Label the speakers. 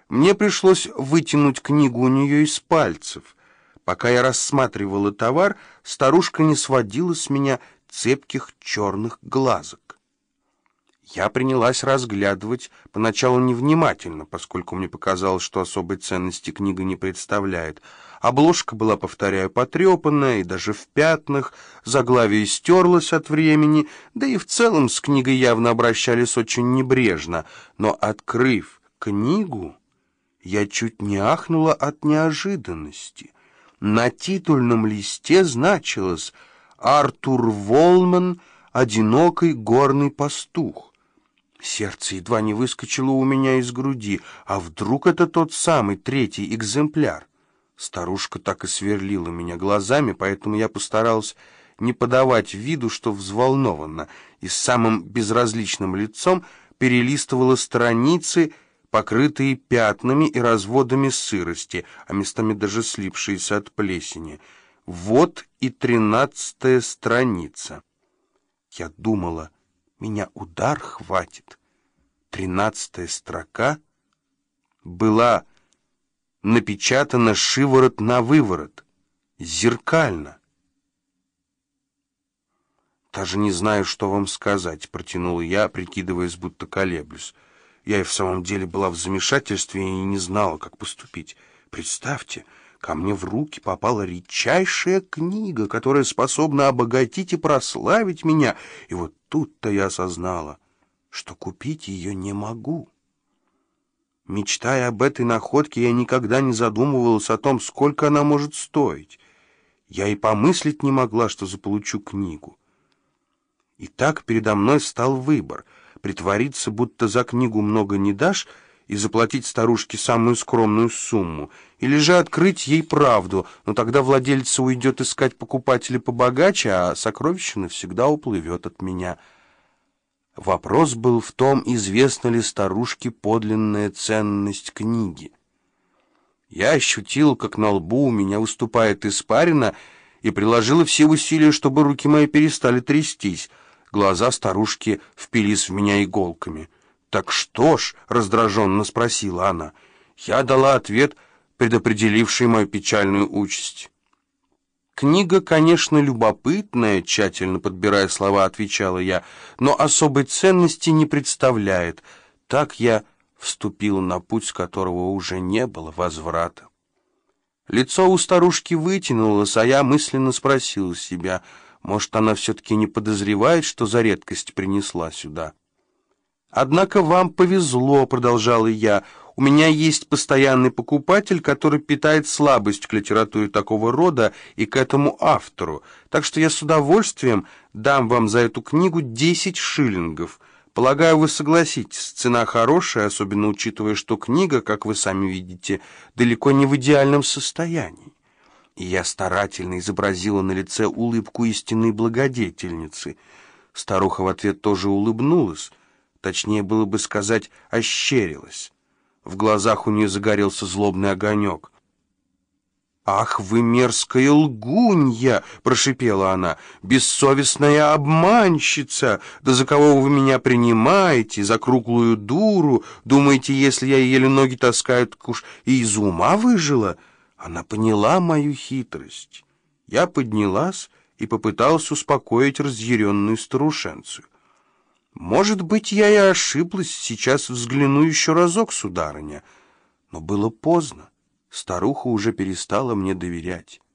Speaker 1: Мне пришлось вытянуть книгу у нее из пальцев. Пока я рассматривала товар, старушка не сводила с меня цепких черных глазок. Я принялась разглядывать, поначалу невнимательно, поскольку мне показалось, что особой ценности книга не представляет. Обложка была, повторяю, потрепанная и даже в пятнах, заглавие стерлось от времени, да и в целом с книгой явно обращались очень небрежно. Но, открыв книгу, я чуть не ахнула от неожиданности. На титульном листе значилось «Артур Волман, одинокий горный пастух». Сердце едва не выскочило у меня из груди. А вдруг это тот самый третий экземпляр? Старушка так и сверлила меня глазами, поэтому я постарался не подавать виду, что взволнованно, и с самым безразличным лицом перелистывала страницы, покрытые пятнами и разводами сырости, а местами даже слипшиеся от плесени. Вот и 13-я страница. Я думала, меня удар хватит. 13-я строка была напечатана шиворот на выворот, зеркально. «Даже не знаю, что вам сказать», — протянула я, прикидываясь, будто колеблюсь. Я и в самом деле была в замешательстве и не знала, как поступить. Представьте, ко мне в руки попала редчайшая книга, которая способна обогатить и прославить меня, и вот тут-то я осознала, что купить ее не могу. Мечтая об этой находке, я никогда не задумывалась о том, сколько она может стоить. Я и помыслить не могла, что заполучу книгу. И так передо мной стал выбор — притвориться, будто за книгу много не дашь, и заплатить старушке самую скромную сумму, или же открыть ей правду, но тогда владелица уйдет искать покупателей побогаче, а сокровище навсегда уплывет от меня. Вопрос был в том, известна ли старушке подлинная ценность книги. Я ощутил, как на лбу у меня выступает испарина, и приложила все усилия, чтобы руки мои перестали трястись. Глаза старушки впились в меня иголками. «Так что ж?» — раздраженно спросила она. Я дала ответ, предопределивший мою печальную участь. «Книга, конечно, любопытная», — тщательно подбирая слова, отвечала я, «но особой ценности не представляет». Так я вступил на путь, с которого уже не было возврата. Лицо у старушки вытянулось, а я мысленно спросил себя, может, она все-таки не подозревает, что за редкость принесла сюда. «Однако вам повезло», — продолжала я, — «у меня есть постоянный покупатель, который питает слабость к литературе такого рода и к этому автору, так что я с удовольствием дам вам за эту книгу 10 шиллингов. Полагаю, вы согласитесь, цена хорошая, особенно учитывая, что книга, как вы сами видите, далеко не в идеальном состоянии». И я старательно изобразила на лице улыбку истинной благодетельницы. Старуха в ответ тоже улыбнулась, точнее было бы сказать, ощерилась. В глазах у нее загорелся злобный огонек. «Ах, вы мерзкая лгунья!» — прошипела она. «Бессовестная обманщица! Да за кого вы меня принимаете? За круглую дуру? Думаете, если я еле ноги таскаю, так уж и из ума выжила?» Она поняла мою хитрость. Я поднялась и попыталась успокоить разъяренную старушенцию. «Может быть, я и ошиблась, сейчас взгляну еще разок, сударыня». Но было поздно. Старуха уже перестала мне доверять.